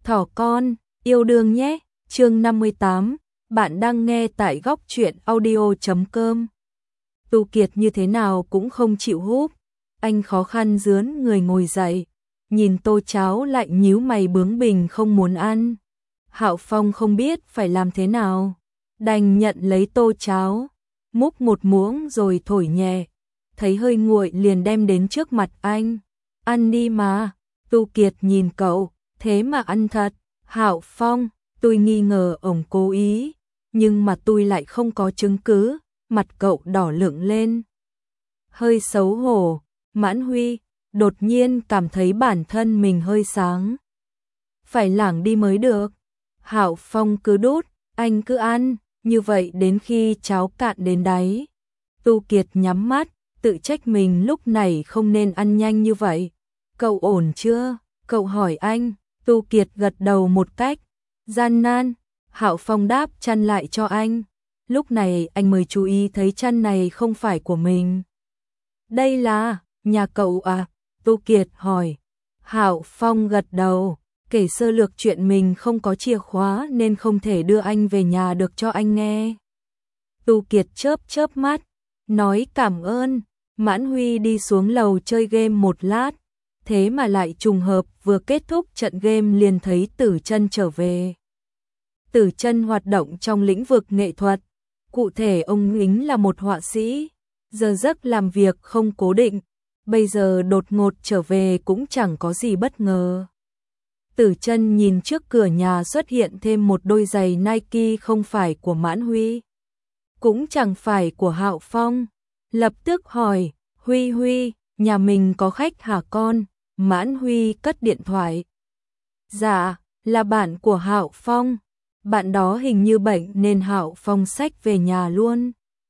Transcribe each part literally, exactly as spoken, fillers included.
Thỏ con, yêu đương nhé. Chương năm mươi tám, bạn đang nghe tại góc truyện audio chấm com. Tu Kiệt như thế nào cũng không chịu húp, anh khó khăn dướn người ngồi dậy, nhìn tô cháo lạnh nhíu mày bướng bỉnh không muốn ăn. Hạo Phong không biết phải làm thế nào, đành nhận lấy tô cháo, múc một muỗng rồi thổi nhẹ, thấy hơi nguội liền đem đến trước mặt anh. Ăn đi mà. Tu Kiệt nhìn cậu, thế mà ăn thật. Hạo Phong, tôi nghi ngờ ổng cố ý, nhưng mà tôi lại không có chứng cứ. Mặt cậu đỏ lựng lên, hơi xấu hổ. Mãn Huy đột nhiên cảm thấy bản thân mình hơi sáng, phải lảng đi mới được. Hạo Phong cứ đút, anh cứ ăn, như vậy đến khi cháo cạn đến đáy. Tu Kiệt nhắm mắt, tự trách mình lúc này không nên ăn nhanh như vậy. Cậu ổn chưa? Cậu hỏi anh. Tu Kiệt gật đầu một cách gian nan. Hạo Phong đáp chăn lại cho anh. Lúc này anh mới chú ý thấy chăn này không phải của mình. Đây là nhà cậu à? Tu Kiệt hỏi. Hạo Phong gật đầu, kể sơ lược chuyện mình không có chìa khóa nên không thể đưa anh về nhà được cho anh nghe. Tu Kiệt chớp chớp mắt, nói cảm ơn. Mãn Huy đi xuống lầu chơi game một lát, thế mà lại trùng hợp vừa kết thúc trận game liền thấy Tử Chân trở về. Tử Chân hoạt động trong lĩnh vực nghệ thuật, cụ thể ông ấy là một họa sĩ, giờ giấc làm việc không cố định, bây giờ đột ngột trở về cũng chẳng có gì bất ngờ. Tử Chân nhìn trước cửa nhà xuất hiện thêm một đôi giày Nike không phải của Mãn Huy, cũng chẳng phải của Hạo Phong, lập tức hỏi, Huy Huy, nhà mình có khách hả con? Mãn Huy cất điện thoại. Dạ, là bạn của Hạo Phong. Bạn đó hình như bệnh nên Hạo Phong xách về nhà luôn.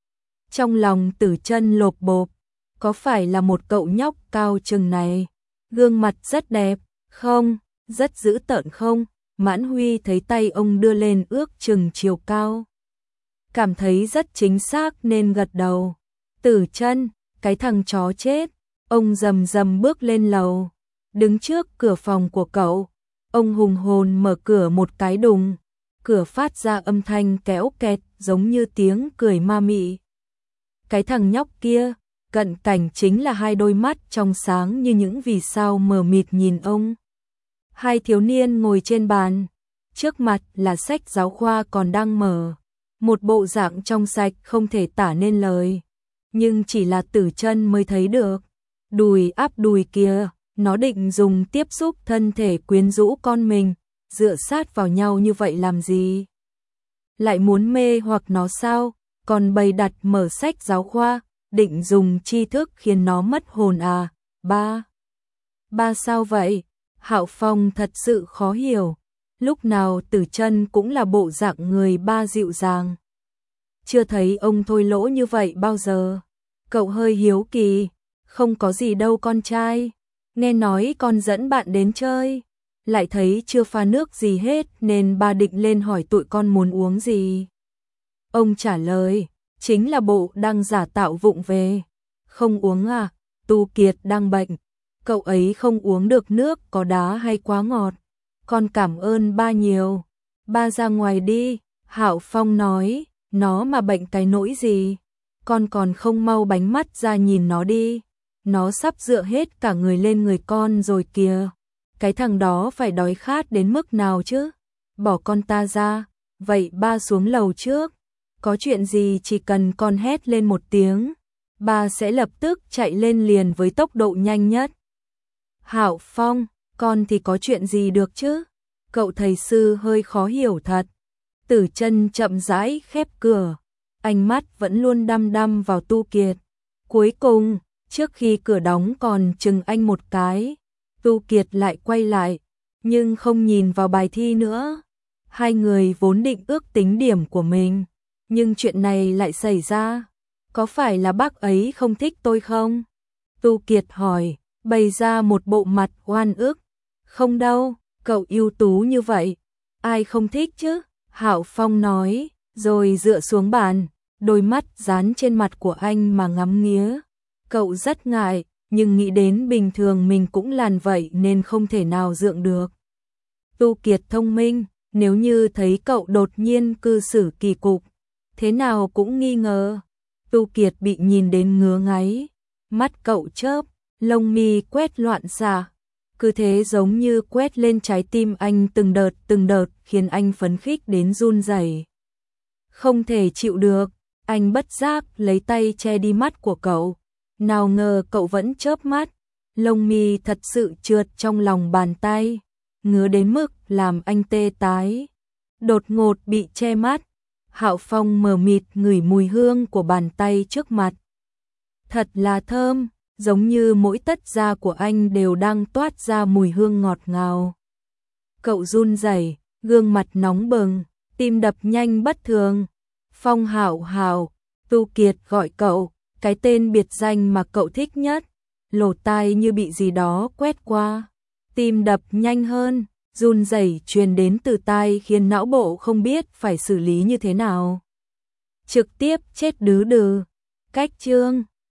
Trong lòng Tử Chân lộp bộp, có phải là một cậu nhóc cao chừng này, gương mặt rất đẹp, không, rất dữ tợn không? Mãn Huy thấy tay ông đưa lên ước chừng chiều cao, cảm thấy rất chính xác nên gật đầu. Tử Chân, cái thằng chó chết. Ông rầm rầm bước lên lầu, đứng trước cửa phòng của cậu, ông hùng hồn mở cửa một cái đùng, cửa phát ra âm thanh kéo kẹt giống như tiếng cười ma mị. Cái thằng nhóc kia, cận cảnh chính là hai đôi mắt trong sáng như những vì sao mờ mịt nhìn ông. Hai thiếu niên ngồi trên bàn, trước mặt là sách giáo khoa còn đang mở, một bộ dạng trong sạch không thể tả nên lời, nhưng chỉ là Tử Chân mới thấy được. Đùi áp đùi kia, nó định dùng tiếp xúc thân thể quyến rũ con mình, dựa sát vào nhau như vậy làm gì? Lại muốn mê hoặc nó sao? Còn bày đặt mở sách giáo khoa, định dùng tri thức khiến nó mất hồn à? Ba. Ba sao vậy? Hạo Phong thật sự khó hiểu, lúc nào Tử Chân cũng là bộ dạng người ba dịu dàng. Chưa thấy ông thô lỗ như vậy bao giờ. Cậu hơi hiếu kỳ. Không có gì đâu con trai, nghe nói con dẫn bạn đến chơi, lại thấy chưa pha nước gì hết nên ba định lên hỏi tụi con muốn uống gì. Ông trả lời, chính là bộ đang giả tạo vụng về. Không uống à? Tu Kiệt đang bệnh, cậu ấy không uống được nước có đá hay quá ngọt. Con cảm ơn ba nhiều. Ba ra ngoài đi. Hạo Phong nói, nó mà bệnh cái nỗi gì, con còn không mau bánh mắt ra nhìn nó đi. Nó sắp dựa hết cả người lên người con rồi kìa. Cái thằng đó phải đói khát đến mức nào chứ? Bỏ con ta ra. Vậy ba xuống lầu trước. Có chuyện gì chỉ cần con hét lên một tiếng, ba sẽ lập tức chạy lên liền với tốc độ nhanh nhất. Hạo Phong, con thì có chuyện gì được chứ? Cậu thầy sư hơi khó hiểu thật. Tử Chân chậm rãi khép cửa, ánh mắt vẫn luôn đăm đăm vào Tu Kiệt. Cuối cùng, trước khi cửa đóng còn chừng anh một cái, Tu Kiệt lại quay lại, nhưng không nhìn vào bài thi nữa. Hai người vốn định ước tính điểm của mình, nhưng chuyện này lại xảy ra. Có phải là bác ấy không thích tôi không? Tu Kiệt hỏi, bày ra một bộ mặt oan ức. Không đâu, cậu ưu tú như vậy, ai không thích chứ? Hạo Phong nói, rồi dựa xuống bàn, đôi mắt dán trên mặt của anh mà ngắm nghía. Cậu rất ngại, nhưng nghĩ đến bình thường mình cũng làm vậy nên không thể nào gượng được. Tu Kiệt thông minh, nếu như thấy cậu đột nhiên cư xử kỳ cục, thế nào cũng nghi ngờ. Tu Kiệt bị nhìn đến ngứa ngáy, mắt cậu chớp, lông mi quét loạn xạ, cứ thế giống như quét lên trái tim anh từng đợt từng đợt khiến anh phấn khích đến run rẩy. Không thể chịu được, anh bất giác lấy tay che đi mắt của cậu, nào ngờ cậu vẫn chớp mắt, lông mi thật sự trượt trong lòng bàn tay, ngứa đến mức làm anh tê tái. Đột ngột bị che mắt, Hạo Phong mờ mịt ngửi mùi hương của bàn tay trước mặt. Thật là thơm, giống như mỗi tấc da của anh đều đang toát ra mùi hương ngọt ngào. Cậu run rẩy, gương mặt nóng bừng, tim đập nhanh bất thường. Phong Hạo Hạo, Tu Kiệt gọi cậu, cái tên biệt danh mà cậu thích nhất. Lỗ tai như bị gì đó quét qua, tim đập nhanh hơn, run rẩy truyền đến từ tai khiến não bộ không biết phải xử lý như thế nào. Trực tiếp chết đứ đừ. Cách chương